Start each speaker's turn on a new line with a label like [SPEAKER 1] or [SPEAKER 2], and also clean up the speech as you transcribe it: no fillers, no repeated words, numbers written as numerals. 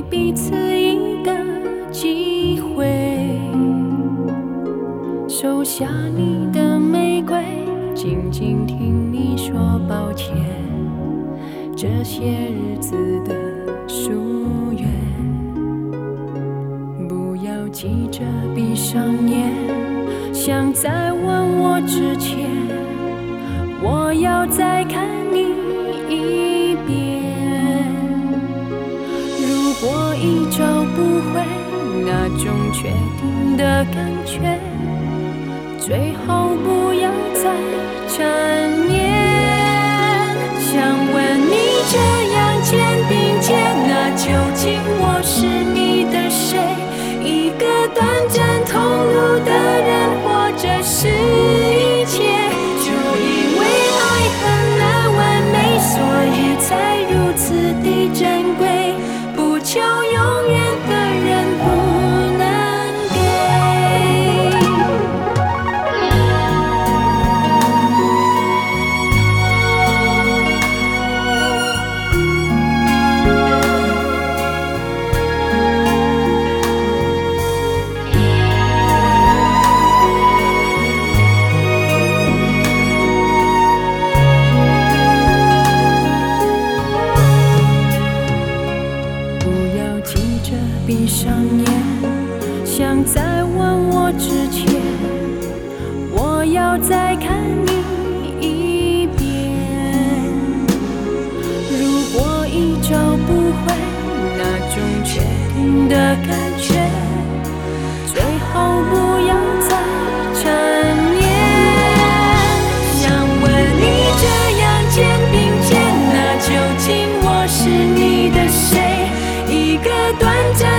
[SPEAKER 1] 彼此一个机会，收下你的玫瑰，静静听你说抱歉。这些日子的疏远，不要急着闭上眼，想在问我之前，我要再看你一遍。如果一找不回那种确定的感觉，最好不要再缠绵。想问你这样肩并肩，那究竟我是你的谁？一个短暂投入的人，或者是一切？就因为爱很难完美，所以才如此的珍贵，不求永远的人不能闭上眼，想在问我之前，我要再看你一遍。如果一找不回那种确定的感觉，最好不要再缠绵。想问你这样肩并肩，那究竟我是你的谁？一个短暂